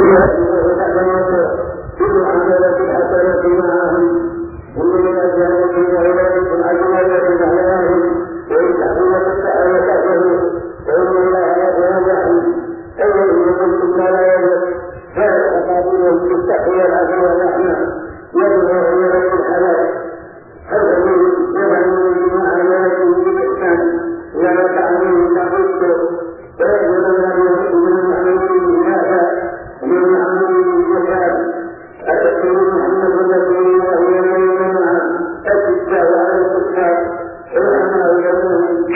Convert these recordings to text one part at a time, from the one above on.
كل عملة الحسنة معهم ومن الأجهلة وعبادة العجلة عليهم وإن تحوية السعادة تأخذوا وإن الله يتنجحوا أيضا يقول ما لا يجب هذا أصابهم تستحوي العدل والرحمة يدعو إلى الحلال هذا من يدعو مع عملته بالإحسان ولا تعليم تقصده ويجب أن يكون من معلومه هذا ومن معلومه الجهاد أتكلم محمد رسول الله ويمين معه أتكلم على الكفار ويحمى ويمين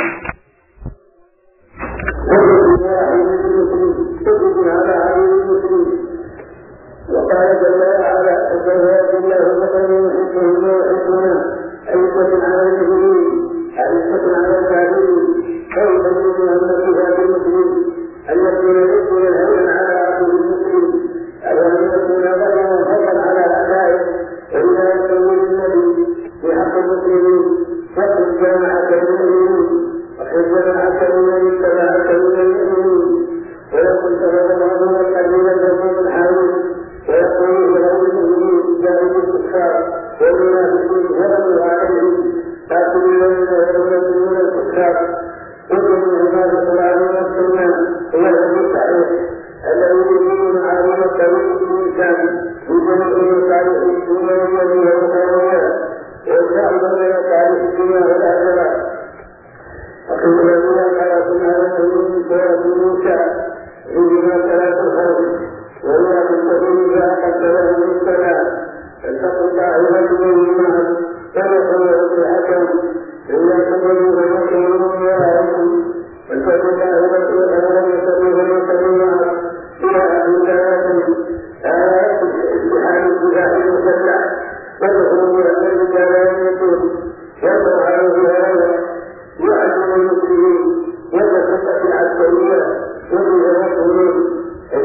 ويجب على المسلمين تجد على عدو المسلمين وقال جل وعلا فسيأتي الله مثلا يحبهم ويحبنا أيضا على المسلمين أيضا على الكافرين كيف يمكن أن نكون في المسلمين الذين يكون الهون على عدو المسلمين أولا يكون غير فضلا على أعدائه وإذا يكون النبي بحق المسلمين فقد جامعة المؤمنين وحب جماعة من اتبعك من المؤمنين ويقول سبب الذين لهم الحاوي ويقول له المؤمنين جاهد الكفار والمنافقين هدموا عليهم قاتلوا الذين يؤمنون الكفار ومن عبادة العالم والسنة ويهدي الصحيح الذي يكون معلومة طريق الإنسان بجميع مصالح الدنيا والأخرى ويساعد من مصالح الدنيا والآخرة وقيل الذين خلقوا على سبيل سورة موسى عندما صلاة الخوف وهي في السبيل فأخذ له السماء فاتقوا طاعون بينهما فنقوا بحكم إلا تقولوا فنقولوا وراءكم واتقوا طاعون بينهما إلى أن آيات الاتحاد الدفاع المسلح فدخلوا يأمن الجلالية يضع عليه هذا يعلم المسلمين وتفتح العسكرية وفي المسلمين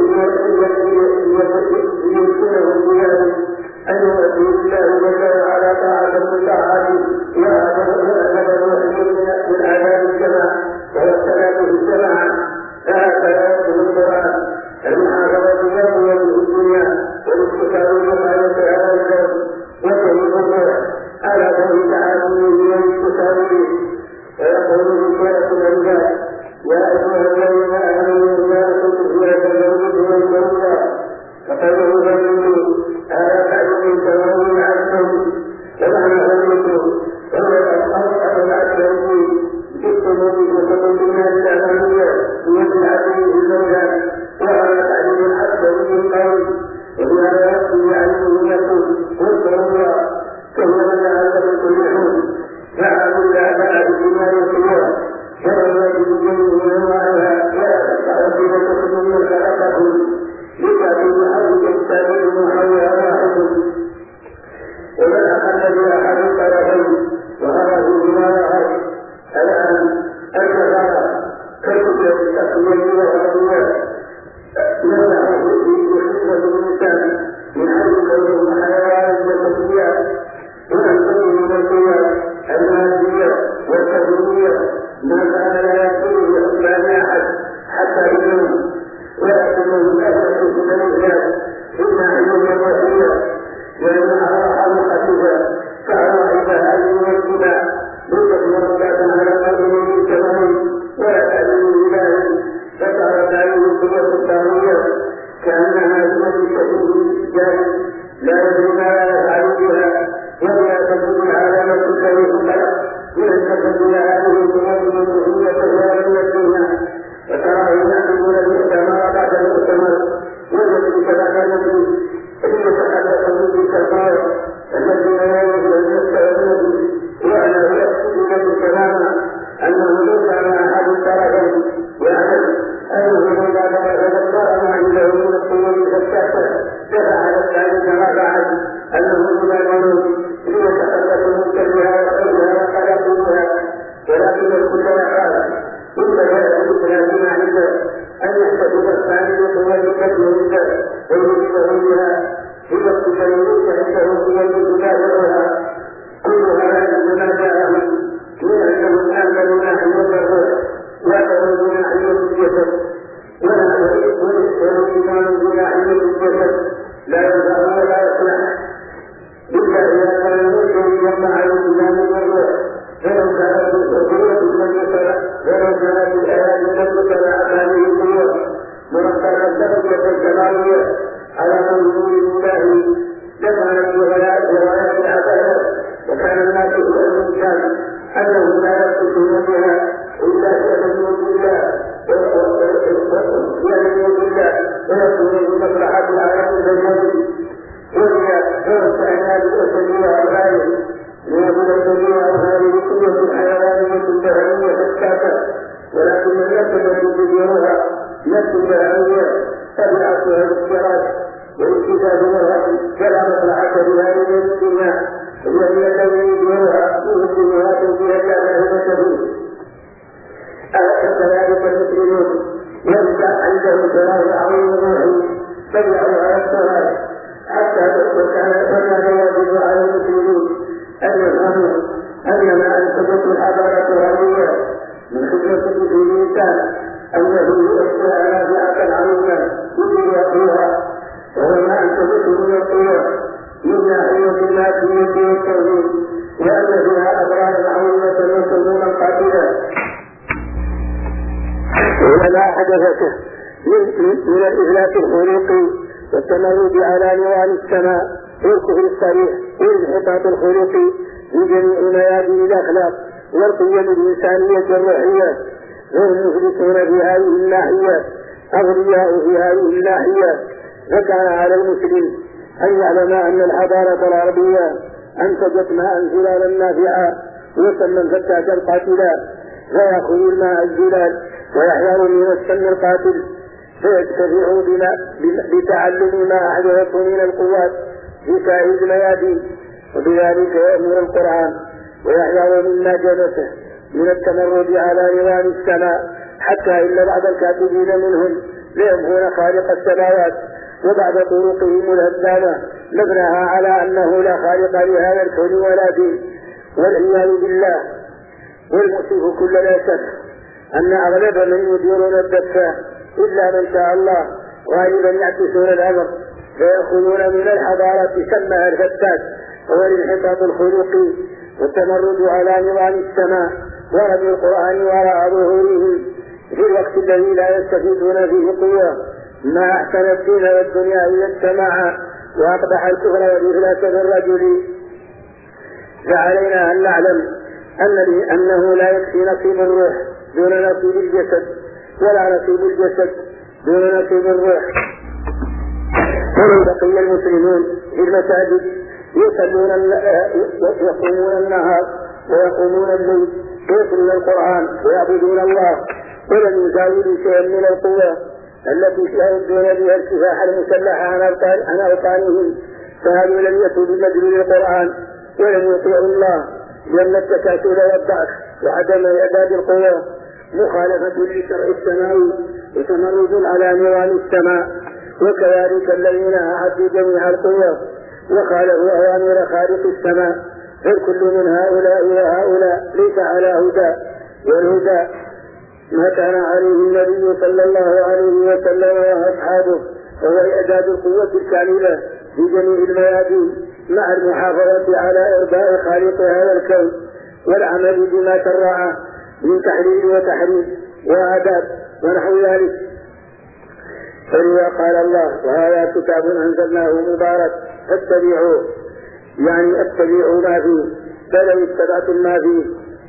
يمكنهم بذلك أن يؤتي الله جل وعلا طاعة المطاعة وأدب من عذاب السماء والصلاة في السماء فهكذا يكون القرآن المحافظة يوم الدنيا والاستكار المخالفة على الكون وتهيئ على ذلك تعالى من الاستكار ويقول بشارة الأنبياء يا أيها الذين آمنوا لا تطيعوا اليهود والنصارى فقالوا بينوا هذا تعلم تمام عنكم ومعنى ذلك وهو الأصحاب العشرين بالسنة وسبب الناس الأمامية من عدم الزوجات وعلى تعليم الأكبر من القول وبهذا يقضي عليه لكم والضرورة كما جعل كل حين فعلوا الآباء بما يسير فلما يجب منها لا تستعد لكم من خلقكم لتعلم هذه التابعين وهي واحد ومن أخذ بأحد الطرفين وهذا بما يعرف الآن النصارى كتب التقوية والأدوية لما يحسن الإنسان من حيث كونه حيوان وتسويات وأن تكون التسويات المادية والتدوية ما كان لا يكون لأسلام أحد حتى إنهم ويأتون الأسف في الإنسان إن علم الوحية لأنها حلقتها كأرواحها أن يوجد متفرقة على قدره التمام ولا تعلم بذلك فصارت عليه القوة الطاغية كأنها ملكة بالإسجاد لا يدري ما يفعل بها ولا تكون العالم كله خلق من التقدم هذه القوة المنهية الوالية فيها وتراه يعملون المؤتمر بعد المؤتمر والذي تبعث يتحدث بالكفار الذين لا يجوز يستعملون وأنا يكتب له تماما أنه ليس على أحد الطرفين ويعلم أنه إذا تذكر ما عنده من القوة فاستحسن ففعل ذلك ما بعد أنه يبالغون ليتحدث مستبها وقيلها وقلقوها ولكن الكل قال ثم يأتي بالثلاثين عنده أن يحتفظ الثاني بقوة كثيرة ويجبه بها إذا التكلمون عنده قوة تبالغها كل هذا مما جاءهم من أنهم آمنوا أن يضروا وتولون عن الجسد ولا يحبون الإيمان بلا علم يوجد لا ينفع ولا يصلح إلا إذا كان المسلم يجمع الإسلام والروح ولو كانت الأخوة المنزلة ولو كانت الآيات المنزلة هذه القوة مرتبة الدرجة الجمالية على منظور الله دفعت بغلاء روايات العبادة وكان الناس الإنسان أنهم لا يقصدون بها إلا يأمنون بالله ويكون بمصلحة العالم البشري وهي فرص عناد الأسلية والغاية ليكون الأسلية والغاية قوة الحيوانية البهرية الكافة ولكن النفس التي تديرها نفس البهرية طبيعتها الافتراس والاكتسابها فلا مصلحة بهذه الدنيا الذي الذي يديرها يهدمها توجيه الله البشري كذلك المسلمون يبدأ عندهم كلام عظيم روحي تبعوا على الصلاة حتى وكان يجب على المسلمين أن يفهموا أن ما أنتجت الحضارة الغربية من خدمة الإنسان أنه يؤثر نافعة عظيمة يجب يقوها وهو ما أنتجته من القوة من ناحية المادية والتوحيد وأن فيها أضرارا عظيمة وسموما قاتلة وما حدثته من الإفلاس الخلقي والتمرد على نوال السماء والكفر الصريح والانحطاط الخلقي في جميع ميادين الأخلاق والقيم الإنسانية الروحية وهم مفلسون في هذه الناحية أغنياء في هذه الناحية فكان على المسلم أن يعلم أن الحضارة الغربية أنتجت ماء زلالا نافعا وسما فتاتا قاتلا فيأخذ الماء الزلال ويحذر من السم القاتل فيدفعوا بتعلم ما أحدثته من القوات في سائر الميادين وبذلك يأمر القرآن ويحذر مما جلسه من التمرد على نظام السماء حتى إن بعض الكاتبين منهم ليمهون خالق السماوات وبعد طرقهم الهدامة مبناها على أنه لا خالق لهذا الكون ولا دين والعياذ بالله. والمؤسف كل لا شك أن أغلب من يديرون الدفاع إلا من شاء الله غالبا يعكسون الأمر فيأخذون من الحضارة سمها الفتات هو الانحطاط الخلقي والتمرد على نظام السماء ورمي القرآن وراء ظهوره في الوقت الذي لا يستفيدون فيه قوة ما أحسن الدين والدنيا إذا اجتمعا وأقبح الكفر والإفلاس بالرجل. فعلينا أن نعلم أنه لا يكفي نصيب الروح دون نصيب الجسد ولا نصيب الجسد دون نصيب الروح. ولو بقي المسلمون في المساجد يصومون النهار ويقومون الليل ويتلون القرآن ويعبدون الله ولم يزاولوا شيئا من القوة التي يردون بها الكفاح المسلح عن أوطانهم فهذا لم يكن بمجلول القرآن ولم يطيعوا الله لأن التكاسل والضعف وعدم إعداد القوة مخالفة للشرع السماوي وتمرد على نظام السماء وكذلك الذين أعدوا جميع القوة وخالفوا أوامر خالق السماء فالكل من هؤلاء وهؤلاء ليس على هدى والهدى ما كان عليه النبي صلى الله عليه وسلم وأصحابه وهو إعداد القوة الكاملة في جميع الميادين مع المحافظة على إرضاء خالق هذا الكون والعمل بما شرعه من تحليل وتحريم وآداب ونحو ذلك. فلذا قال الله وهذا كتاب أنزلناه مبارك فاتبعوه يعني اتبعوا ما فيه فلو اتبعتم ما فيه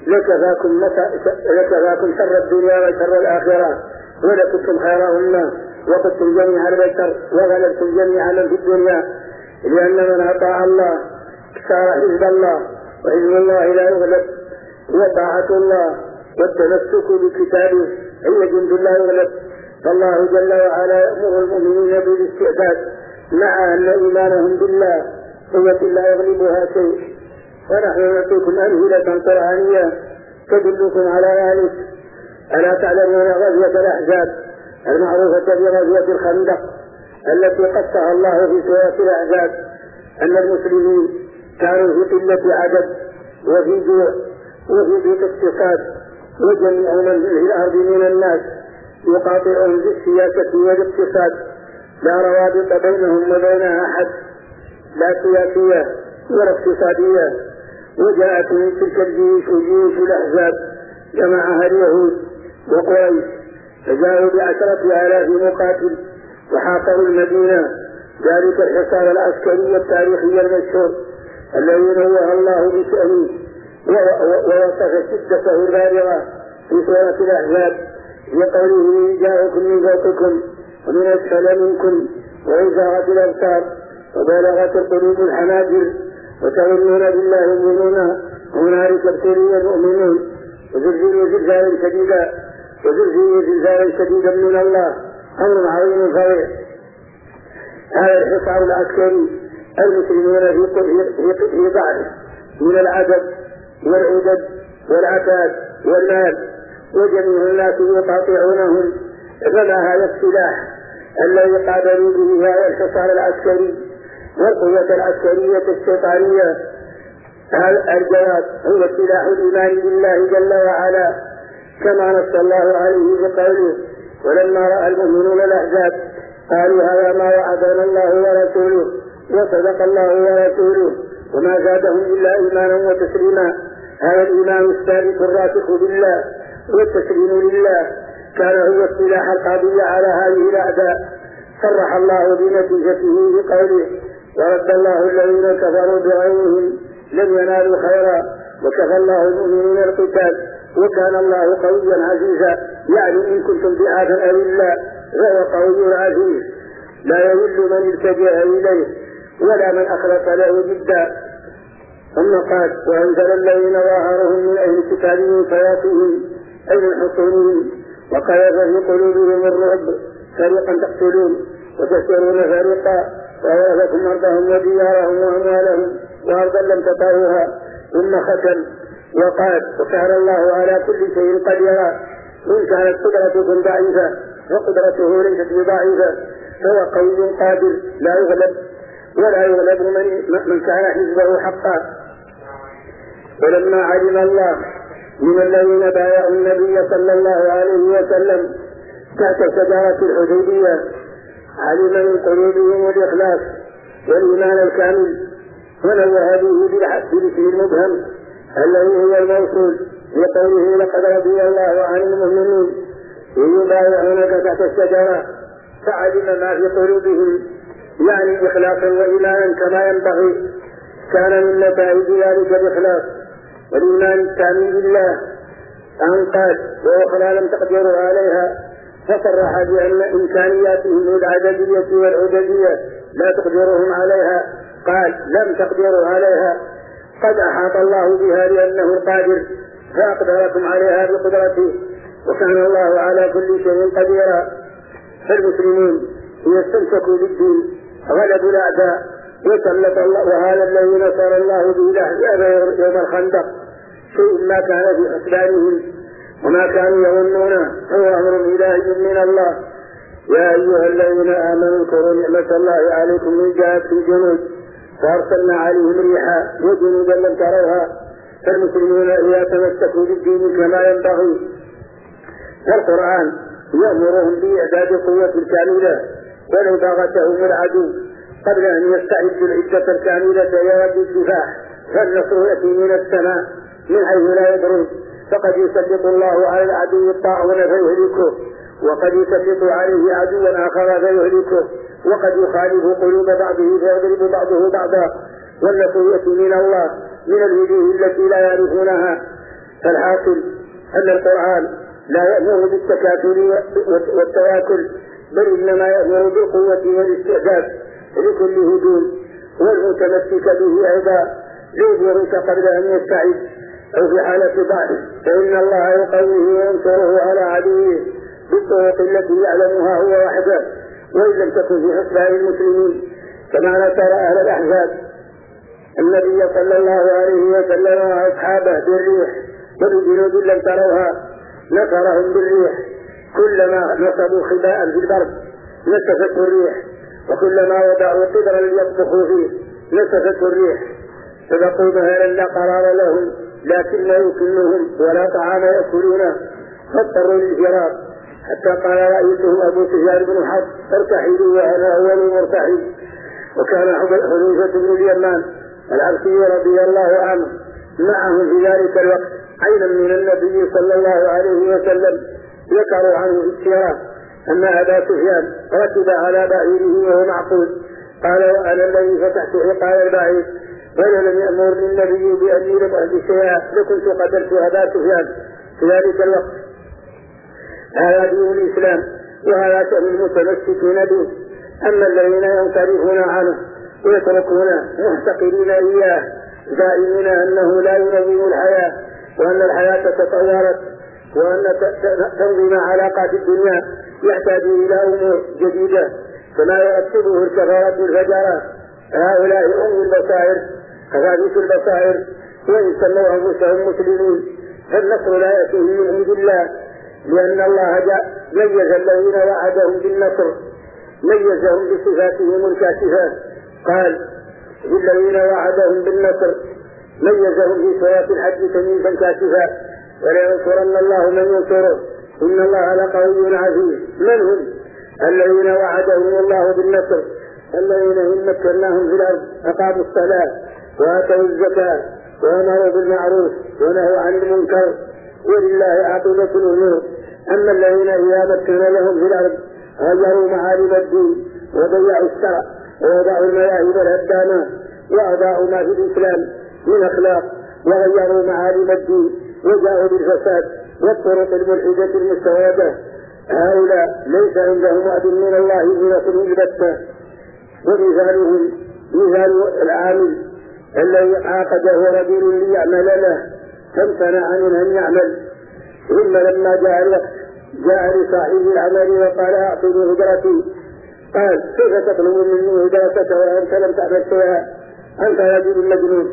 لكفاكم شر الدنيا وشر الآخرة ولكنتم خير أمة وقدتم جميع البشر وغلبتم جميع من في الدنيا لأن من أطاع الله صار حزب الله وحزب الله لا يغلب وطاعة الله والتمسك بكتابه هي جند لا يغلب. فالله جل وعلا يأمر المؤمنين بالاستعداد مع أن إيمانهم بالله قوة لا يغلبها شيء. ونحن نعطيكم أمثلة قرآنية تدلكم على ذلك. ألا تعلمون غزوة الأحزاب المعروفة بغزوة الخندق التي قصها الله في سورة الأحزاب أن المسلمين كانوا في قلة عدد وفي جوع وفي ضيق اقتصاد وجميع من في الأرض من الناس يقاطعهم بالسياسة والاقتصاد لا روابط بينهم وبين أحد، لا سياسية ولا اقتصادية. وجاءت من تلك الجيوش وجيوش الأحزاب جمعها اليهود وقريش، فجاءوا ب10,000 مقاتل وحاصروا المدينة، ذلك الحصار العسكري التاريخي المشهور الذي نوه الله بشأنه ووصف شدته البالغة في سورة الأحزاب بقوله: جاءكم من فوقكم ومن أسفل منكم وإزاغت الأبصار وبلغت القلوب الحناجر وتظنون بالله الظنونا هنالك ابتلي المؤمنون وزلزلوا زلزالا شديدا من الله، أمر عظيم فظيع. هذا الحصار العسكري المسلمون في ضعف من العدد والعدد والعتاد والمال، وجميع الناس يقاطعونهم، فما هذا السلاح الذي قابلوا به هذا الحصار العسكري والقوة العسكرية الشيطانية؟ الجواب هو سلاح الإيمان بالله جل وعلا، كما نص الله عليه بقوله: ولما رأى المؤمنون الأحزاب قالوا هذا ما وعدنا الله ورسوله وصدق الله ورسوله وما زادهم إلا إيمانا وتسليما. هذا الإيمان الثابت الراسخ بالله والتسليم لله كان هو السلاح القاضي على هذه الأعداء. صرح الله بنتيجته بقوله: ورد الله الذين كفروا بغيرهم لم ينالوا خيرا وكفى الله المؤمنين القتال وكان الله قويا عزيزا. يعني إن كنتم ضعافا أو الله فهو قوي عزيز، لا يذل من التجأ إليه ولا من أخلص له جدا. ثم قال: وأنزل الذين ظاهرهم من أهل الكتاب من صياصيهم أي من حصونهم وقذف في قلوبهم الرعب، فريقا تقتلون وتسرون فريقا وأورثكم أرضهم وديارهم وأموالهم وأرضا لم تطئوها. ثم ختم وقال: وكان الله على كل شيء قديرا. إن كانت قدرتكم ضعيفة وقدرته ليست بضعيفة فهو قوي قادر لا يغلب ولا يغلب من كان حزبه حقا. ولما علم الله من الذين بايعوا النبي صلى الله عليه وسلم تحت شجرة الحديبية علم من قلوبهم الإخلاص والإيمان الكامل، ونوه به بالاسم المبهم الذي هو الموصول بقوله: لقد رضي الله عن المؤمنين يبايعونك تحت الشجرة. فعلم ما في قلوبهم، يعني إخلاصا وإيمانا كما ينبغي. كان من نتائج ذلك الإخلاص والإيمان الكامل بالله أن قال: وأخرى لم تقدروا عليها، فصرح بأن إمكانياتهم العددية والعددية لا تقدرهم عليها. قال: لم تقدروا عليها، قد أحاط الله بها لأنه قادر فأقدركم عليها بقدرته وكان الله على كل شيء قديرا. فالمسلمون يستمسكوا بالدين غلبوا الأعداء وسلط الله، وهذا الذي نصر الله به الأحزاب يوم الخندق، شيء ما كان في حسبانهم وما كانوا يظنونه، هو أمر إلهي من الله. يا أيها الذين آمنوا اذكروا نعمة الله عليكم من جاءت في جنود فأرسلنا عليهم ريحا وجنودا لم تروها. فالمسلمون إذا تمسكوا بالدين كما ينبغي، والقرآن يأمرهم بإعداد القوة الكاملة ولو باغتهم العدو قبل أن يستعدوا العدة الكاملة يود الكفاح، فالنصر يأتي من السماء من حيث لا يدرون، فقد يسلط الله على العدو الطاعون فيهلكه، وقد يسلط عليه عدوا آخر فيهلكه، وقد يخالف قلوب بعضه فيضرب بعضه بعضا، والنصر يأتي من الله من الوجوه التي لا يعرفونها. فالحاصل أن القرآن لا يأمر بالتكاثر والتواكل، بل إنما يأمر بالقوة والاستعداد لكل هجوم، والمتمسك به أيضا يجبرك قبل أن يستعد أو في حالة ضعف، فإن الله يقويه وينصره على عدوه بالطرق التي يعلمها هو وحده، وإن لم تكن في حسبان المسلمين كما نصر أهل الأحزاب النبي صلى الله عليه وسلم وأصحابه بالريح وبجنود لم تروها، نصرهم بالريح. كلما نصبوا خباء في البرد نسفته الريح، وكلما وضعوا قدرا ليطبخوا فيه نسفته الريح، فبقوا مهلا لا قرار لهم، لكن لا يكلهم ولا طعام يأكلونه، فاضطروا للفرار حتى قال رئيسهم أبو سفيان بن حرب ارتحلوا وأنا أول مرتحل. وكان حذيفة بن اليمان العبسي رضي الله عنه معهم في ذلك الوقت عينا من النبي صلى الله عليه وسلم ذكروا عنه في السيرة أن أبا سفيان ركب على بعيره وهو معقود. قال وأنا الذي فتحت عقال البعير ولم يأمرني النبي بأني لم أهدي شيئا لكنت قتلت أبا سفيان في ذلك الوقت. هذا دين الإسلام وهذا شأن المتمسكين به. أما الذين ينصرفون عنه ويتركون محتقرين إياه دائمين أنه لا ينظم الحياة وأن الحياة تطورت وأن تنظيم علاقات الدنيا يحتاج إلى أمور جديدة كما يرتبه الكفرة الفجرة. هؤلاء أم البصائر خفافيس البصائر وإن سموا أنفسهم مسلمين فالنصر لا يأتيه من عند الله لأن الله ميز الذين وعدهم بالنصر ميزهم بصفاتهم الكاشفات. قال الذين وعدهم بالنصر ميزهم في سورة الحج تمييزا كاشفا ولينصرن الله من ينصره إن الله لقوي عزيز. من هم الذين وعدهم الله بالنصر؟ الذين إن مكناهم في الأرض أقاموا الصلاة وآتوا الزكاة وأمروا بالمعروف ونهوا عن المنكر ولله عاقبة الأمور. أما الذين إذا مكنا لهم في الأرض غيروا معالم الدين وضيعوا الشرع ووضعوا المذاهب الهدامة وأضاعوا ما في الإسلام من أخلاق وغيروا معالم الدين وجاءوا بالفساد والطرق الملحدة المستوردة. هؤلاء ليس عندهم وعد من الله بنصر البتة. ومثالهم مثال العامل الذي عاقده رجل ليعمل له فامتنع من أن يعمل ثم لما جاء الوقت جاء لصاحب العمل وقال أعطني هجرتي. قال كيف تطلب مني هجرتك وأنت لم تعمل شيئا؟ أنت رجل مجنون.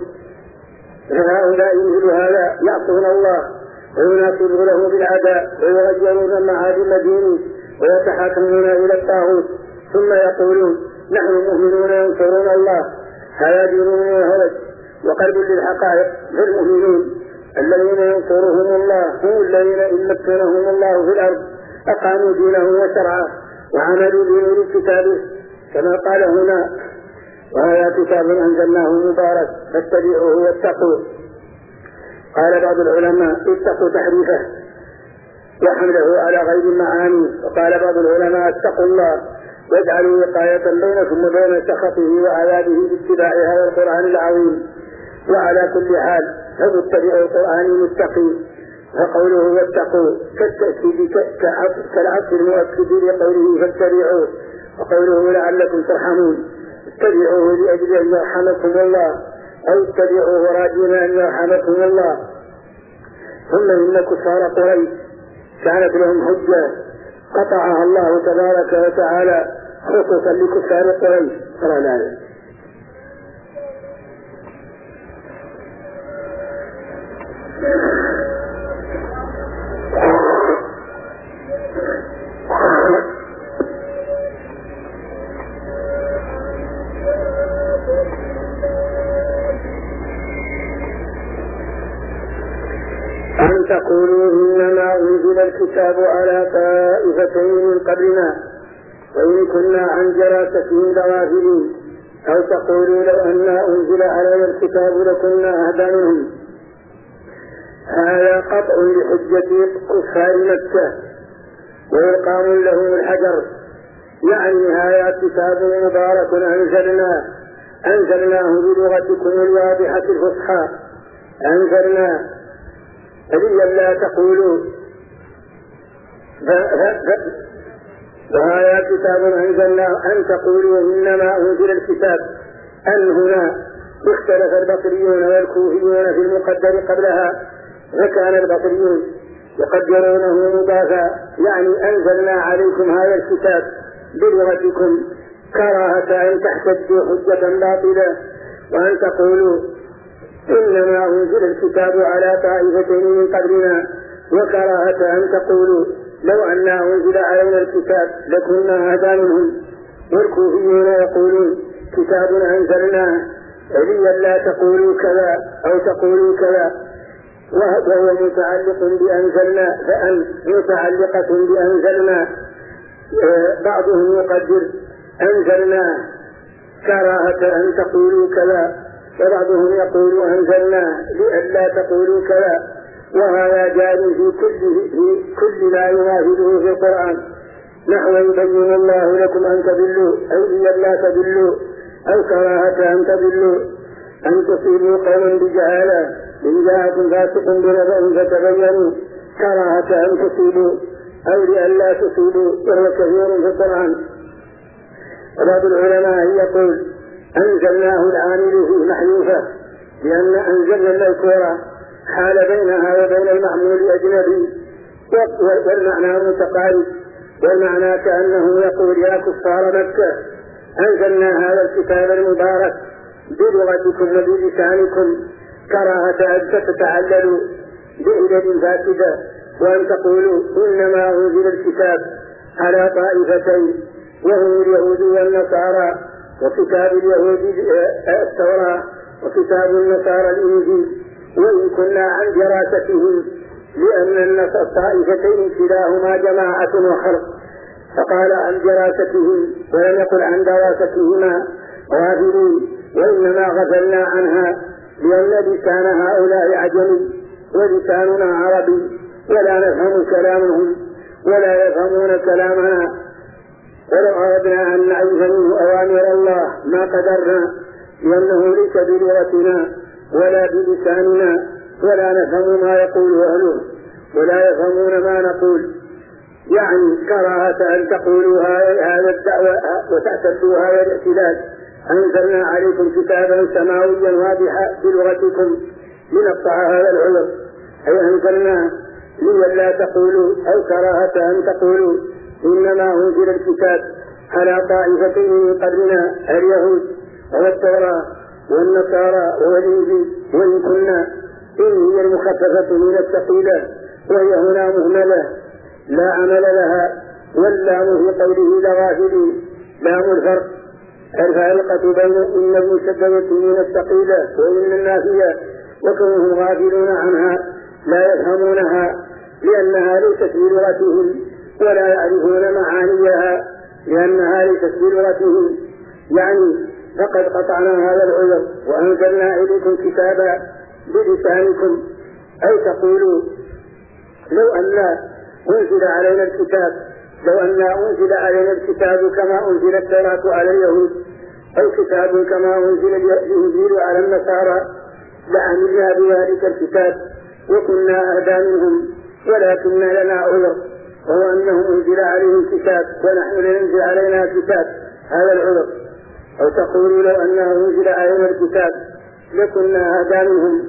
فهؤلاء مثل هذا يعصون الله ويناصرون له بالعداء ويغيرون معالم دينه ويتحاكمون إلى الطاغوت ثم يقولون نحن مؤمنون ينصرون الله. هذا دين من الهرج وقلب للحقائق. فالمؤمنون الذين ينصرهم الله هم الذين إن مكنهم الله في الأرض أقاموا دينه وشرعه وعملوا بنور كتابه كما قال هنا وهذا كتاب أنزلناه مبارك فاتبعوه واتقوه. قال بعض العلماء اتقوا تحريفه وحمله على غير المعاني. وقال بعض العلماء اتقوا الله واجعلوا وقاية بينكم وبين سخطه وعذابه باتباع هذا القرآن العظيم. وعلى كل حال فاتبعوا القرآن المستقيم. وقوله واتقوا كالتأكيد كالعطف المؤكد لقوله فاتبعوه. وقوله لعلكم ترحمون اتبعوه لأجل أن يرحمكم الله أو اتبعوه راجين أن يرحمكم الله. ثم إن كفار قريش كانت لهم حجة قطعها الله تبارك وتعالى خصوصا لكفار قريش. أن تقولوا إنما أنزل الكتاب على طائفتين من قبلنا وإن كنا عن دراستهم غافلين أو تقولوا لو أن أنزل علينا الكتاب لكنا أهدى منهم. هذا قطع لحجة كفار مكة وإلقام لهم الحجر. يعني هذا كتاب مبارك أنزلناه بلغتكم الواضحة الفصحى أنزلناه فلي لا تقولوا وهذا كتاب أنزلناه أن تقولوا إنما أنزل الكتاب. أن هنا اختلف البصريون والكوفيون في المقدر قبلها فكان البصريون يقدرونه مضافا يعني أنزلنا عليكم هذا الكتاب بلغتكم كراهة أن تحتجوا حجة باطلة. وأن تقولوا إنما أنزل الكتاب على طائفتين من قبلنا وكراهة أن تقولوا لو أن أنزل علينا الكتاب لكنا أهدى منهم. والكوفيون يقولون كتاب أنزلناه عليا لا تقولوا كذا أو تقولوا كذا. وهو متعلق بأنزلنا، متعلقة بأنزلنا. بعضهم يقدر أنزلنا كراهة أن تقولوا كذا، وبعضهم يقول أنزلنا لئلا تقولوا كذا، وهذا جاري في كل ما ينافذه في القرآن، نحو يبين الله لكم أن تضلوا أي لئلا تضلوا، أو كراهة أن تضلوا، أن تصيبوا قوما بجهالة إن جاءكم فاسق بنبأ فتبينوا، كراهة أن تصيبوا أو لئلا تصيبوا، وهو كثير في القرآن. وبعض العلماء يقول أنزلناه العامل فيه محذوفة، لأن أنزلنا المذكورة حال بينها وبين المعمول أجنبي، والمعنى متقارب، والمعنى كأنه يقول يا كفار مكة أنزلنا هذا الكتاب المبارك بلغتكم وبلسانكم كراهة أن تتعللوا بعلل فاسدة، وأن تقولوا إنما أنزل الكتاب على طائفتين، وهم اليهود والنصارى، وكتاب اليهود التوراة وكتاب النصارى الإنجيل، وإن كنا عن دراستهم، لأن الطائفتين كلاهما جماعة وخلق، فقال عن دراستهم ولم يقل عن دراستهما غافلين، وإنما غفلنا عنها لأن لسان هؤلاء عجمي ولساننا عربي، ولا نفهم كلامهم ولا يفهمون كلامنا، ولو أردنا أن نعرف منه أوامر الله ما قدرنا، لأنه ليس بلغتنا ولا بلساننا، ولا نفهم ما يقول أهله ولا يفهمون ما نقول، يعني كراهة أن تقولوا هذا الدعوة وتعتدوا هذا الاعتداد. أنزلنا عليكم كتابا سماويا واضحا بلغتكم لنقطع هذا العذر، أي أنزلنا لئلا تقولوا، أو كراهة أن تقولوا إنما أنزل الكتاب على طائفتين من قبلنا اليهود والتوراة والنصارى والإنجيل، وإن كنا، إن هي المخففة من الثقيلة، وهي هنا مهملة لا عمل لها، واللام في قوله لغافلين لام الفرق الفارقة بين إن المشددة من الثقيلة وإن النافية، وكونهم غافلون عنها لا يفهمونها لأنها ليست بلغتهم، ولا يعرفون معانيها لأنها ليست بلغتهم، يعني فقد قطعنا هذا العذر وأنزلنا إليكم كتابا بلسانكم، أي تقولوا لو أن أنزل علينا الكتاب، لو أن أنزل علينا الكتاب كما أنزل التوراة على اليهود، أو كتاب كما أنزل الإنجيل على النصارى، لعملنا بذلك الكتاب وكنا أهدى منهم، ولكن لنا عذر، وهو أنه أنزل عليهم كتاب ونحن لننزل علينا كتاب، هذا العذر. أو تقولوا لو أنه أنزل علينا الكتاب لكنا أهدى منهم،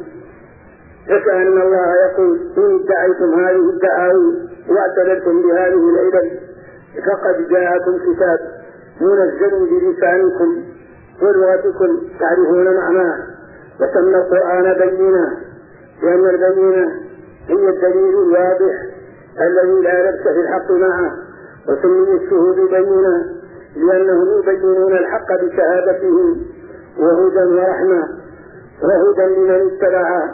فكأن الله يقول إن ادعيتم هذه الدعاوي واعتدلتم بهذه العلل فقد جاءكم كتاب منزل بلسانكم ولغتكم تعرفون معناه، وسمى القرآن بينة، لأن البينة هي الدليل الواضح الذي لا لبس في الحق معه، وسمي الشهود بينة لأنهم يبينون الحق بشهادتهم، وهدى ورحمة، وهدى لمن اتبع،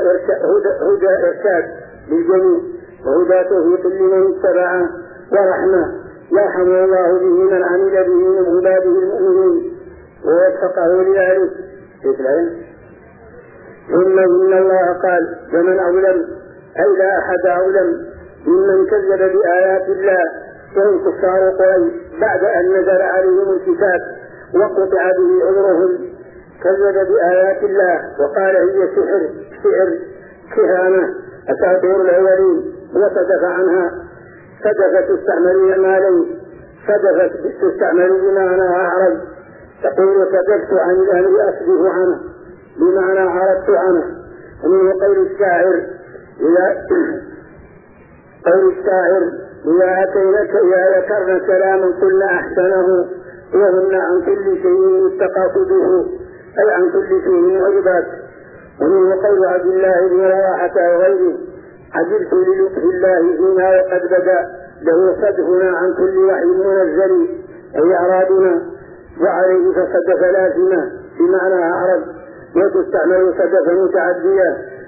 هدى إرشاد للجميع، وهدى توفيق لمن اتبع، ورحمة يرحم الله به من عمل به من عباده المؤمنين ووفقه لذلك. ثم إن الله قال ومن أظلم، أي لا أحد أظلم ممن كذب بآيات الله وهم كفار قريش بعد أن نزل عليهم الكتاب وقطع به عذرهم، كذب بآيات الله وقال هي سحر كهانة أساطير الأولين، وصدف عنها، صدفت تستعمل مالين، صدفت تستعمل بمعنى أعرض، تقول صدفت عن الأمر أصدف عنه بمعنى عرضت عنه. ومن قول الشاعر إذا أتينك إذا ذكرنا كلاما قلنا أحسنه، وهن عن كل شيء التقاصده، أي عن كل شيء عجبات. ومن قول عبد الله بن رواحة وغيره عجبت للطف الله فيما وقد بدا له صدفنا عن كل وحي منزل، أي أعراضنا، وعليه فصدف لازمة بمعنى أعرض، وتستعمل صدف متعدية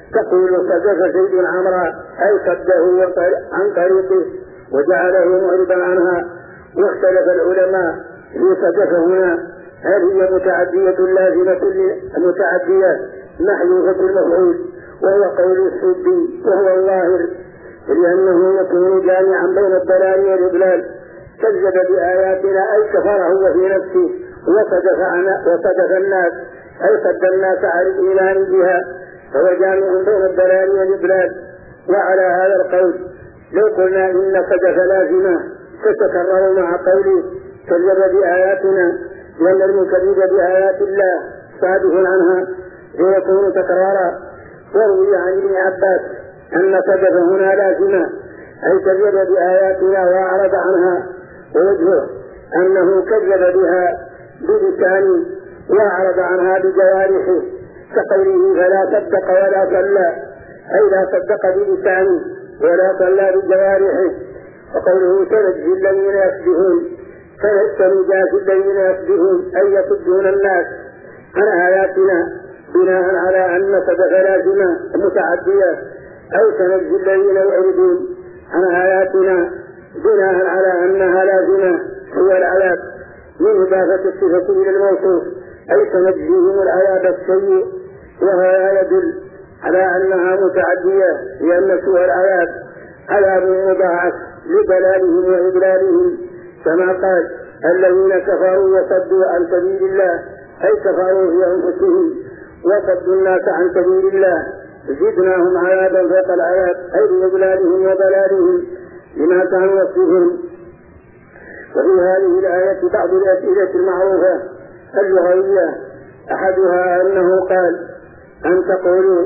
تقول صدف زيد عمرا أي صده عن طريقه وجعله معرضا عنها. واختلف العلماء في صدف هنا هل هي متعدية لازمة متعدية محذوفة المفعول، وهو قول السدي وهو الظاهر، لأنه يكون جامعا بين الضلال والإضلال. كذب بآياتنا أي كفر هو في نفسه وصدف الناس أي صد الناس عن الإيمان بها، فهو جامع بين الضلال والإضلال. وعلى هذا القول لو قلنا إن صدف لازمة تتكرر مع قوله كذب بآياتنا، لأن المكذب بآيات الله صادف عنها ويكون تكرارا. وروي عن ابن عباس أن صدف هنا لازمة أي كذب بآياتنا وأعرض عنها، ووجهه أنه كذب بها بلسانه وأعرض عنها بجوارحه، كقوله فلا صدق ولا صلى أي لا صدق بلسانه ولا صلى بجوارحه. وقوله سنجزي الذين يكذبون سنجازي الذين يكذبون أي يصدون الناس عن آياتنا بناء على أن صدف لازمة متعدية، أو سنجزي الذين يعرضون عن آياتنا بناء على أنها لازمة هو العذاب من إضافة الصفة إلى الموصوف، أي سنجزيهم العذاب السيء، وهذا يدل على أنها متعدية لأن سوء العذاب عذاب مضاعف لضلالهم وإضلالهم، كما قال الذين كفروا وصدوا عن سبيل الله أي كفروا في أنفسهم وصدوا الناس عن سبيل الله زدناهم عذابا فوق العذاب أي بإضلالهم وضلالهم لما كانوا يصفون. وفي هذه الآية بعض الأسئلة المعروفة اللغوية، أحدها أنه قال أن تقولوا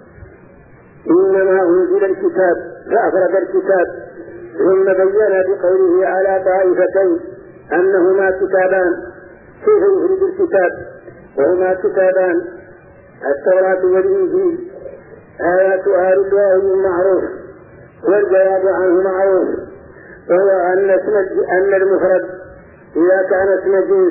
إنما أنزل الكتاب فأفرد الكتاب، ثم بين بقوله على طائفتين أنهما كتابان، كيف يفرد الكتاب وهما كتابان التوراة والإنجيل؟ آياتها للوحي معروف والجواب عنه معروف، وهو أن المفرد إذا كان اسم جنس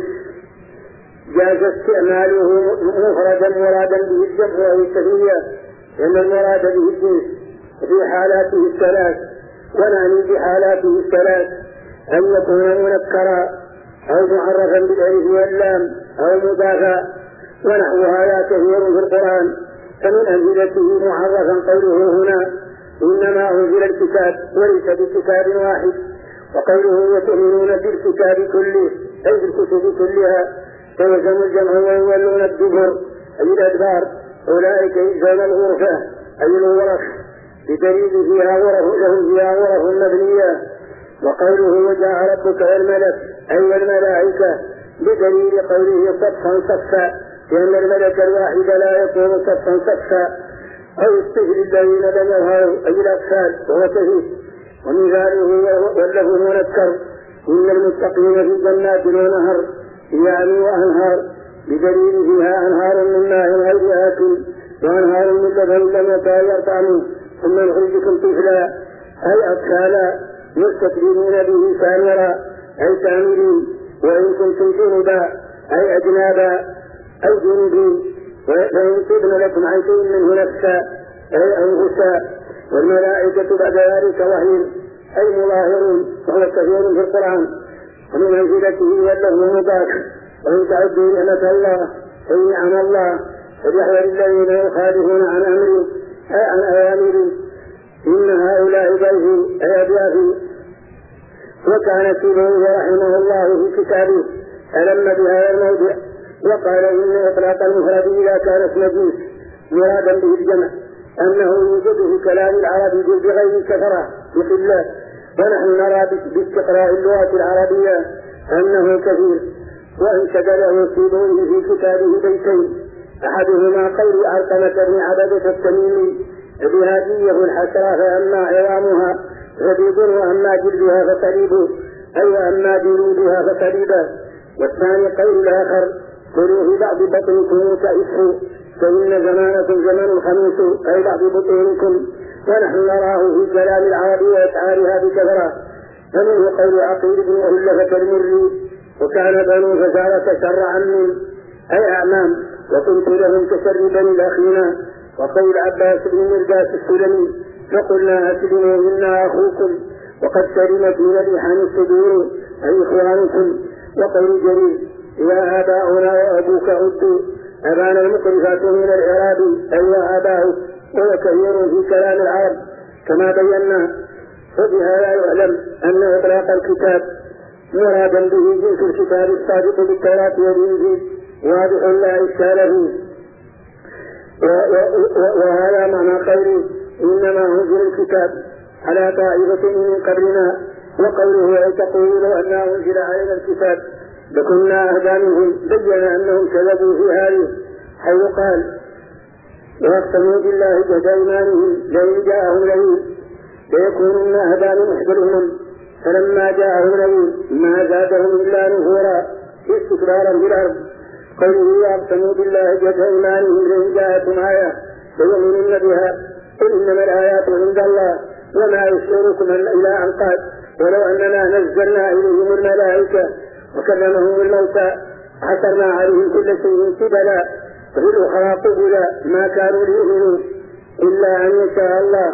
جاز استعماله مفردا مرادا به الجمع أو التثنية، لأن المراد به الجنس في حالاته الثلاث، ونعني بحالاته الثلاث أن يكون منكرا أو معرفا بالألف واللام أو مضافا، ونحو هذا كثير في القرآن. فمن أمثلته معرفا قوله هنا إنما أنزل الكتاب وليس بكتاب واحد، وقوله يؤمنون بالكتاب كله أي بالكتب كلها، فيلزم الجمع ويولون الدبر أي الأدبار، أولئك يجزون الغرفة أي الغرف بدليل فيها غرف لهم فيها غرف مبنية. وقوله وجاء ربك والملك أي الملائكة بدليل قوله صفا صفا، لأن الملك الواحد لا يكون صفا صفا، أو الطفل الذين لم يظهروا أي الأطفال وهو كثير. ومثاله والله منكر إن المتقين في جنات ونهر يعني وأنهار، بدليل فيها أنهار من ماء غير آكل وأنهار من لبن لم يتغير طعمه ثم يخرجكم طفلا أي أطفالا يستكبرون به سامرا أي سامرين، وإن كنتم جنبا أي أجنابا أي جنبين، وإن تبن لكم عن شيء منه نفسا أي أنفسا. والملائكة بعد ذلك وحي أي مظاهرون، وهو كثير في القرآن. ومن منزلته والله مضاف، وإن تعدوا نعمة الله أي نعم الله فليحذر الذين يخالفون عن أمره أي عن أوامره إن هؤلاء ضيف أي أضيافي. وكان سيبويه رحمه الله في كتابه ألم بهذا الموضع وقال إن إطلاق المفرد إذا كان اسم جنس مرادا به الجمع أنه يوجد في كلام العرب بغير كثرة بقلة، ونحن نرى باستقراء اللغة العربية أنه كثير. وانشد له سيبويه في كتابه بيتين، أحدهما قول علقمة بن عبدة التميمي بهاديه الحسرى فأما عظامها غديد وأما جلدها فقريب أي وأما جلودها فقريبة. والثاني قول الآخر كلوا في بعض بطنكم كإسحوا فإن زمانكم زمن الخميس أي بعض بطونكم، ونحن نراه في كلام العرب وأشعارها بكثرة. فمنه قول عقيل بن أهلة المري وكان بنو فزارة شر عمي أي أعمام وكنت لهم كشر بني الأخينا وقول عباس بن مرداس السلمي فقلنا أسلموا إنا أخوكم وقد سلمت من الإحان الصدور أي إخوانكم. وقول جرير يا آباؤنا وأبوك عدوا أبانا المقرفات من الإعراب أي يا آباؤه، وهو كثير في كلام العرب كما بينا. وبهذا يعلم أن إطلاق الكتاب مرادا به جنس الكتاب الصادق بالتوراة والإنجيل واضح لا إشكال فيه. وهذا معنى قوله إنما أنزل الكتاب على طائفة من قبلنا، وقوله تقول لو أن أنزل علينا الكتاب لكنا أهدى منهم، بين أنهم كذبوا في هذه حيث قال ويقسموا بالله جهد أيمانهم لئن جاءهم نذير ليكونن أهدى من إحدى الأمم فلما جاءهم نذير ما زادهم إلا نفورا استكبارا في الأرض. قوله يقسموا بالله جهد أيمانهم لئن جاءتهم آية ليؤمنن بها قل إنما الآيات عند الله وما يشعركم إلى أن قال ولو أننا نزلنا إليهم الملائكة وكلمهم الموتى حسرنا عليهم كل شيء قبلا وفي الأخرى قبلا ما كانوا ليؤمنوا إلا أن يشاء الله.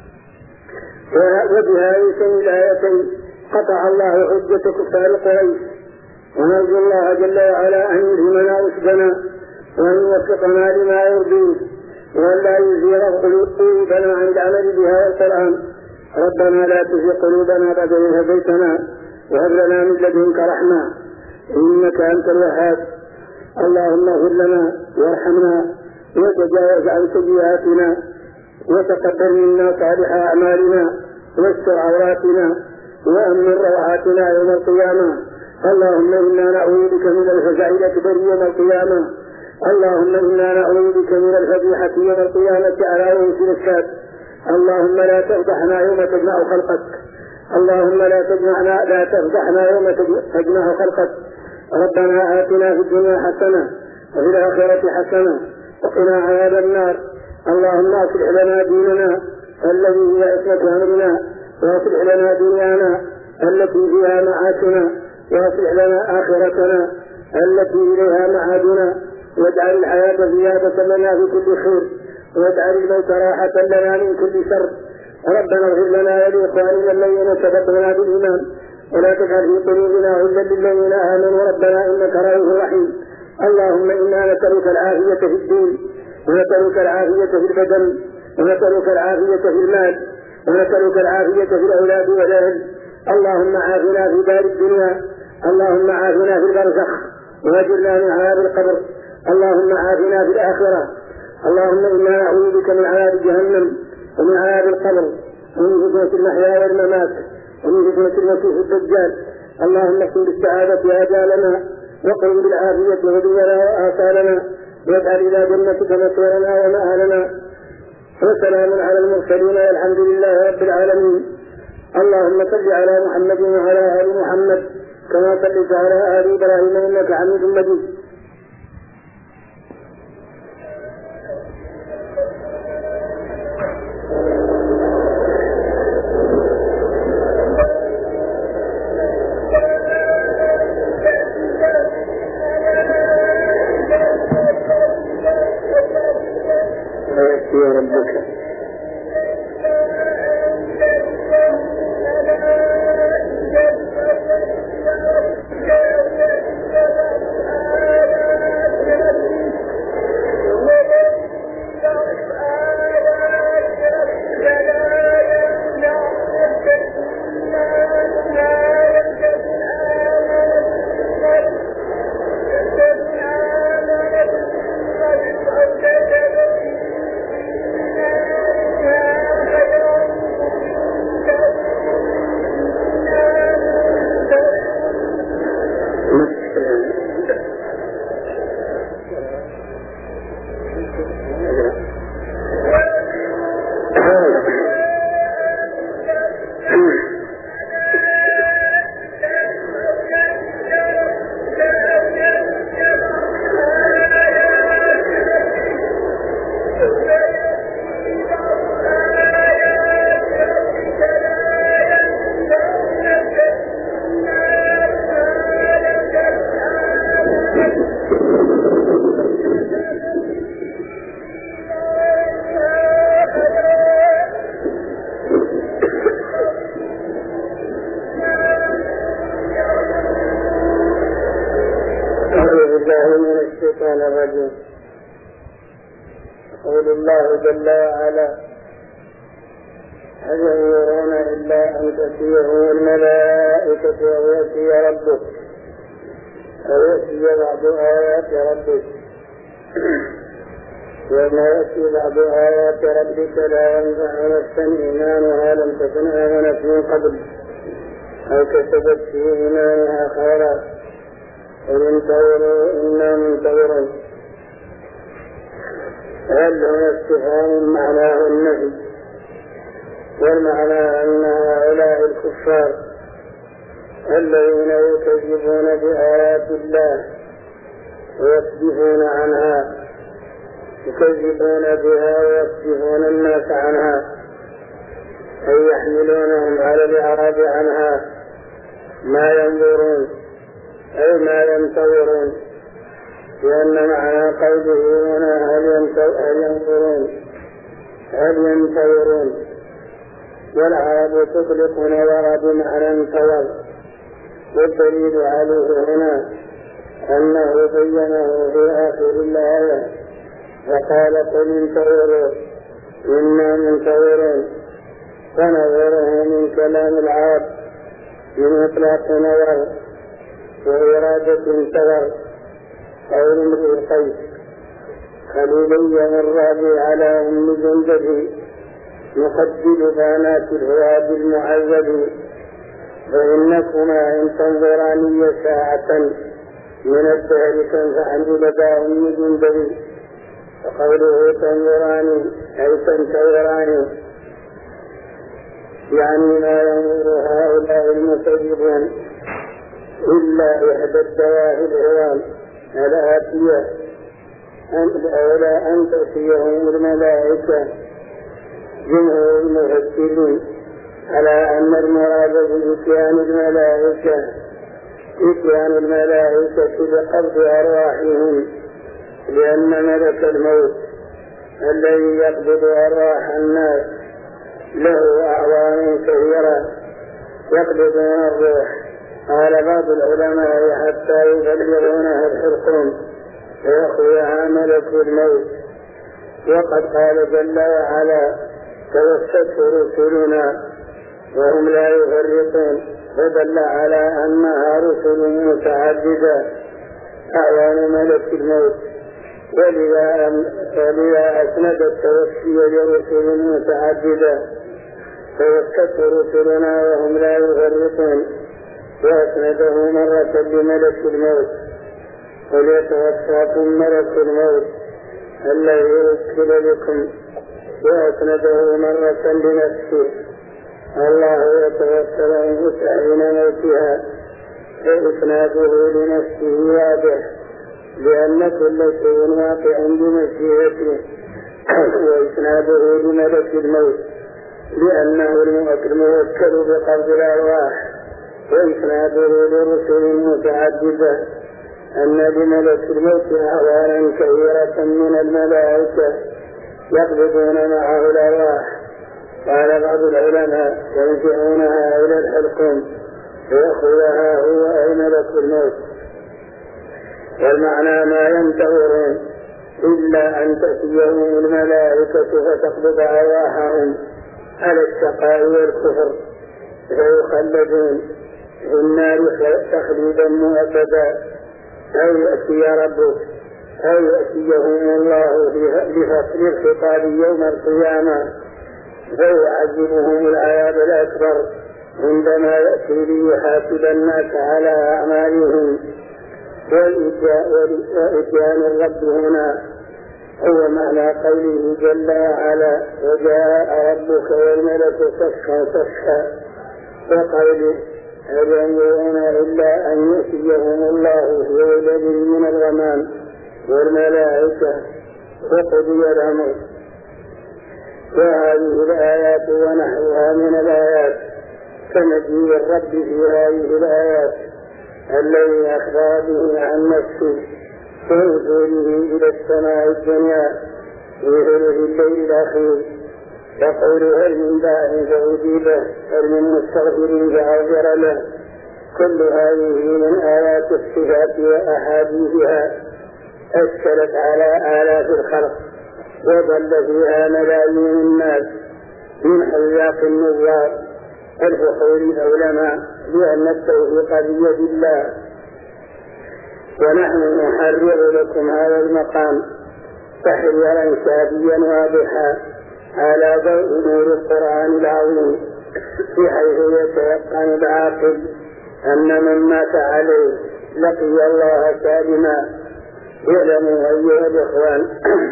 وبهذه الآيتين قطع الله حجة كفار قريش، ونرجو الله جل وعلا أن يلهمنا رشدنا وأن يوفقنا لما يرضيه وأن لا يزيغ قلوبنا عن العمل بهذا القرآن. ربنا لا تزغ قلوبنا بعد إذ هديتنا وهب لنا من لدنك رحمة إنك أنت الوهاب. اللهم اغفر لنا وارحمنا وتجاوز عن سيئاتنا وتقبل منا صالح أعمالنا واستر عوراتنا وأمن روعاتنا يوم القيامة. اللهم إنا نعوذ بك من الفزع الأكبر يوم القيامة. اللهم إنا نعوذ بك من الفضيحة يوم القيامة على رؤوس الأشهاد. اللهم لا تفضحنا يوم تجمع خلقك. اللهم لا تفضحنا يوم تجمع خلقك. ربنا آتنا في الدنيا حسنة وفي الآخرة حسنة وقنا عذاب النار. اللهم أصلح لنا ديننا الذي هي عصمة أمرنا، واصلح لنا دنيانا التي فيها معاشنا، واصلح لنا آخرتنا التي إليها معادنا، واجعل الحياة زيادة لنا في كل خير، واجعل الموت راحة لنا من كل شر. ربنا اغفر لنا ولإخواننا الذين سبقونا بالإيمان ولا تجعل في قلوبنا غلا للذين آمنوا ربنا إنك رؤوف رحيم. اللهم إنا نسألك العافية في الدين، ونسألك العافية في البدن، ونسألك العافية في المال، ونسألك العافية في الأولاد والأهل. اللهم عافنا في دار الدنيا، اللهم عافنا في البرزخ واجرنا من عذاب القبر. اللهم عافنا في الآخرة. اللهم إنا نعوذ بك من عذاب جهنم ومن عذاب القبر ومن فتنة المحيا والممات ومن فتنة المسيح الدجال. اللهم اقم بالسعادة آجالنا وقم بالعافية غدونا وآثالنا، واجعل إلى جنتك مصيرنا ومآلنا. وسلام على المرسلين والحمد لله رب العالمين. اللهم صل على محمد وعلى آل محمد كما صليت على آل إبراهيم إنك حميد مجيد. الشيطان الرجيم. يقول الله جل وعلا: هل ينظرون إلا أن تأتيهم الملائكة أو يأتي ربك أو يأتي بعض آيات ربك يوم يأتي بعض آيات ربك لا ينفع نفسا إيمانها لم تكن آمنت من قبل أو كسبت في إيمانها خيرا قل انتظروا إنا منتظرون. هل هو استفهام معناه النفي، والمعنى أن هؤلاء الكفار الذين يكذبون بآيات الله ويصدفون عنها، يكذبون بها ويصدفون الناس عنها، أي يحملونهم على الإعراض عنها، ما ينظرون أي ما ينتظرون، لأن معنى قوله هنا هل ينتظرون، والعرب تطلق نظر بمعنى انتظر، والدليل عليه هنا أنه بينه في آخر الآية وقال: قل انتظروا إنا منتظرون. فنظره من كلام العرب من إطلاق نظر وإرادة انتظر أو امرئ القيس خليلي الرابي على أم جندب يقبل بنات الهواب المعذب، فإنكما إن تنظراني ساعة من الدهر تنفعني لدى أم جندب. فقوله تنظراني أي تنتظراني، يعني ما ينظر هؤلاء المكذبون إلا إحدى الدواهي العظام الآتية، أولا أن تأتيهم الملائكة. جمهور المفسرين على أن المراد بإتيان الملائكة بقبض أرواحهم، لأن ملك الموت الذي يقبض أرواح الناس له أعوان كثيرة يقبضون الروح. قال بعض العلماء: حتى يبلغونها الحلقوم فيأخذها ملك الموت. وقد قال جل وعلا: توفته رسلنا وهم لا يفرطون، فدل على أنها رسل متعددة أعوان ملك الموت، ولذا أسند التوفي لرسل متعددة، توفته رسلنا وهم لا يفرطون، وأسنده مرة لملك الموت. وليتوفاكم ملك الموت الذي يرسل بكم، وأسنده مرة لنفسه. الله يتوفى الأنفس حين موتها، فإسناده لنفسه واضح، لأن كل شيء واقع بمشيئته. وإسناده لملك الموت لأنه الموكل بقبض الأرواح. وإسناده لرسل متعددة أن لملك الموت أعوانا كثيرة من الملائكة يقبضون معه الأرواح. قال بعض العلماء: يرجعونها إلى الحلقوم فيأخذها هو أي ملك الموت. والمعنى ما ينتظرون إلا أن تأتيهم الملائكة فتقبض أرواحهم على الشقاء والكفر فيخلدون في النار تخليدا مؤبدا، أو يأتي ربك أو يأتيهم الله بفصل الخطاب يوم القيامة فيعذبهم العذاب الأكبر عندما يأتي ليحاسب الناس على أعمالهم. وإتيان الرب هنا هو معنى قوله جل وعلا: وجاء ربك والملك صفا صفا، وقوله: هل ينظرون إلا أن يأتيهم الله في ظلل من الغمام والملائكة وقضي الأمر. وهذه الآيات ونحوها من الآيات كمجيء الرب في هذه الآيات الذي أخبر به عن نفسه ونزوله إلى السماء الدنيا في ثلث الليل الأخير، يقول: هل من داع فأجيبه، هل من مستغفر فأغفر له. كل هذه من آيات الصفات وأحاديثها أشكلت على آلاف الخلق وضل فيها ملايين الناس من حذاق النظار الفحول العلماء لأن التوفيق بيد الله. ونحن نحرر لكم هذا المقام تحريرا شافيا واضحا على ضوء نور القرآن العظيم، بحيث يتيقن العاقل أن من مات عليه لقي الله سالما. اعلموا أيها الإخوان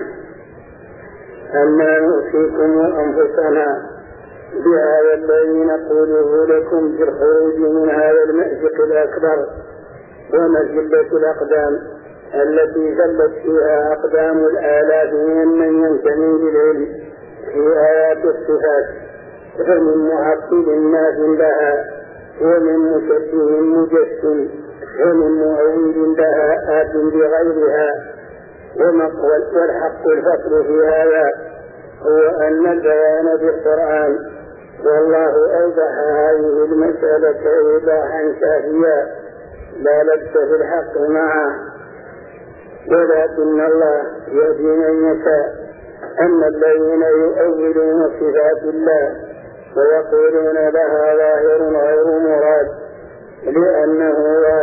أننا نوصيكم وأنفسنا بهذا الذي نقوله لكم بالخروج من هذا المأزق الأكبر ومزلة الأقدام التي زلت فيها أقدام الآلاف من ينتمي للعلم في آيات الصفات، فمن معطل ناس لها ومن مشبه مجسم ومن مؤول لها آت بغيرها. والحق الفصل في هذا هو أن البيان بالقرآن، والله أوضح هذه المسألة إيضاحا شافيا لا لبس في الحق معه. ولكن الله يهدي من يشاء. أما الذين يؤولون صفات الله ويقولون لها ظاهر غير مراد لأنه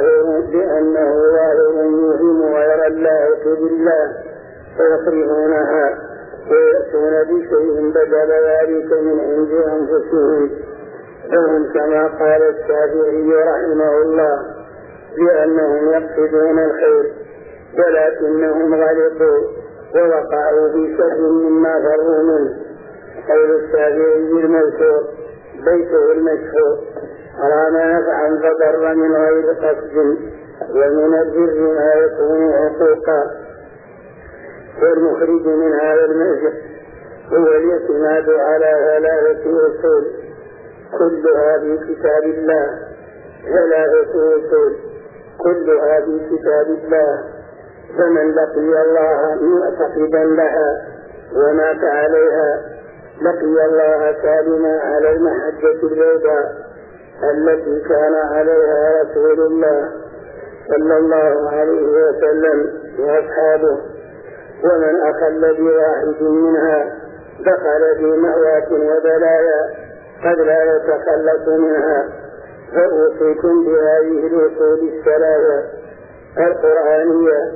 ظاهر يوهم غير اللائق بالله فيصرفونها ويأتون بشيء بدل ذلك من عند أنفسهم، فهم كما قال الشافعي رحمه الله لأنهم يقصدون الخير ولكنهم غلطوا ووقعوا في شر مما فروا منه. قول الشافعي المذكور بيته المشهور أرام نفعا فضر من غير قصد ومن البر ما يكون عقوقا. والمخرج من هذا المأزق هو الاعتماد على ثلاثة أصول كلها في كتاب الله، ثلاثة أصول كلها في كتاب الله. فمن لقي الله معتقدا لها ومات عليها لقي الله سالما على المحجة البيضاء التي كان عليها رسول الله صلى الله عليه وسلم وأصحابه. ومن أخل بواحد منها دخل في مأوات وبلايا قد لا يتخلص منها. فأوصيكم بهذه الأصول الثلاثة القرآنية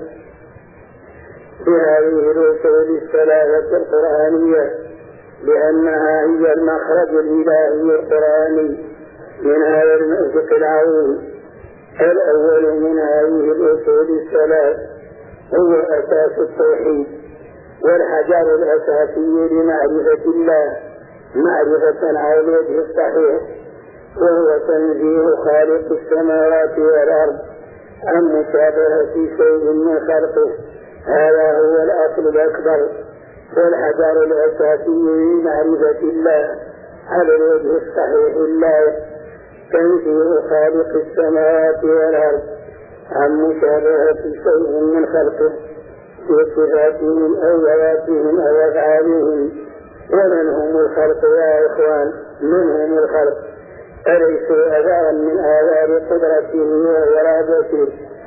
لأنها هي المخرج الإلهي القرآني من هذا المأزق العظيم. الأول من هذه الأصول الثلاث هو أساس التوحيد والحجر الأساسي لمعرفة الله معرفة على الوجه الصحيح، وهو تنزيه خالق السماوات والأرض عن مشابهة شيء من خلقه. هذا هو الأصل الأكبر والحجر الأساسي لمعرفة الله على الوجه الصحيح اللائق تنزيه خالق السماوات والأرض عن مشابهة شيء من خلقه بصفاتهم أو ذواتهم أو أفعالهم. ومن هم الخلق يا إخوان؟ من هم الخلق؟ أليسوا أثارا من آثار قدرته وإرادته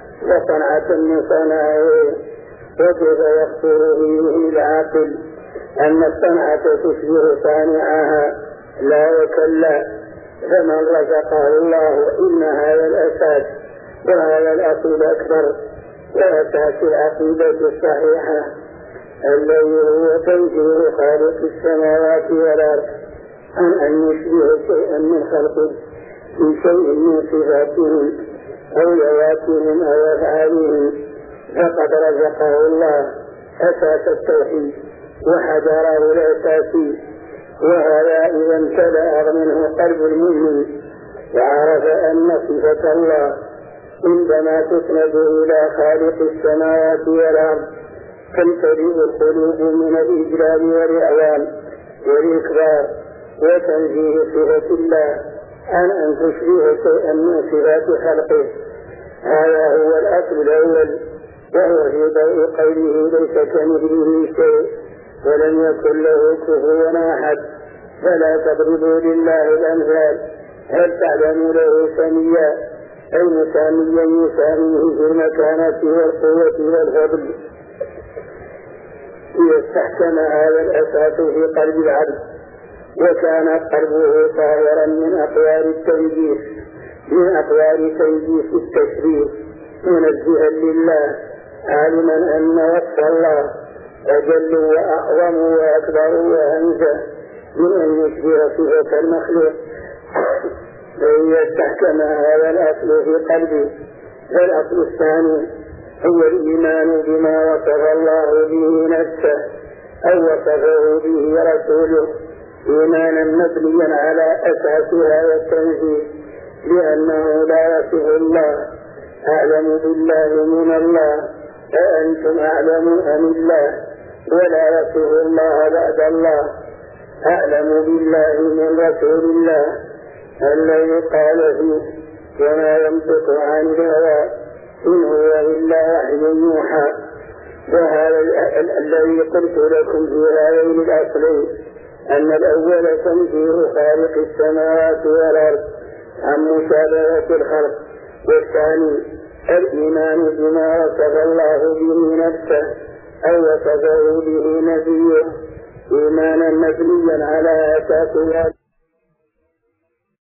وصنعة من صنعه؟ وكيف يخطر به العاقل أن الصنعة تشبه صانعها؟ لا وكلا. فمن رزقه الله إن هذا الأساس وهذا الأصل الأكبر وأساس العقيدة الصحيحة الذي هو تنزيه خالق السماوات والأرض عن أن يشبه شيئا من خلقه في شيء من صفاتهم أو ذواتهم أو أفعالهم، فقد رزقه الله أساس التوحيد وحجره الأساسي. وهذا إذا امتلأ منه قلب المؤمن وعرف أن صفة الله عندما تسند إلى خالق السماوات والأرض تمتلئ القلوب من الإجلال والإعلام والإكبار وتنزيه صفة الله عن أن تشبه شيئا من صفات خلقه. هذا هو الأصل الأول، وهو في ضوء قوله ليس كمثله شيء ولم يكن له كفوا أحد. فلا تضربوا لله الأمثال، هل تعلم له سميا أي مساميا يساميه في المكانة والقوة والفضل ليستحكم هذا الأساس في قلب العبد، وكان قلبه طاهرا من أقوال تنجيس التشريف، منزها لله، عالما أن وصف الله أجل وأعظم وأكبر وأنزه من أن يشبه صفة المخلوق. ليستحكم هذا الأصل في قلبه. الأصل الثاني هو الإيمان بما وصف الله به نفسه أو وصفه به رسوله، إيمانا مبنيا على أساس هذا التنزيه، لأنه لا يصف الله. أعلم بالله من الله، أأنتم أعلم أم الله؟ ولا يصف الله بعد الله. أعلم بالله من رسول الله الذي قال فيه: وما ينطق عن الهوى إن هو إلا وحي يوحى. وهذا الذي قلت لكم في هذين الأصلين، أن الأول تنزيه خالق السماوات والأرض عن مشابهة الخلق، والثاني الإيمان بما وصف الله به نفسه أو وصفه به نبيه، إيمانا مبنيا على أساس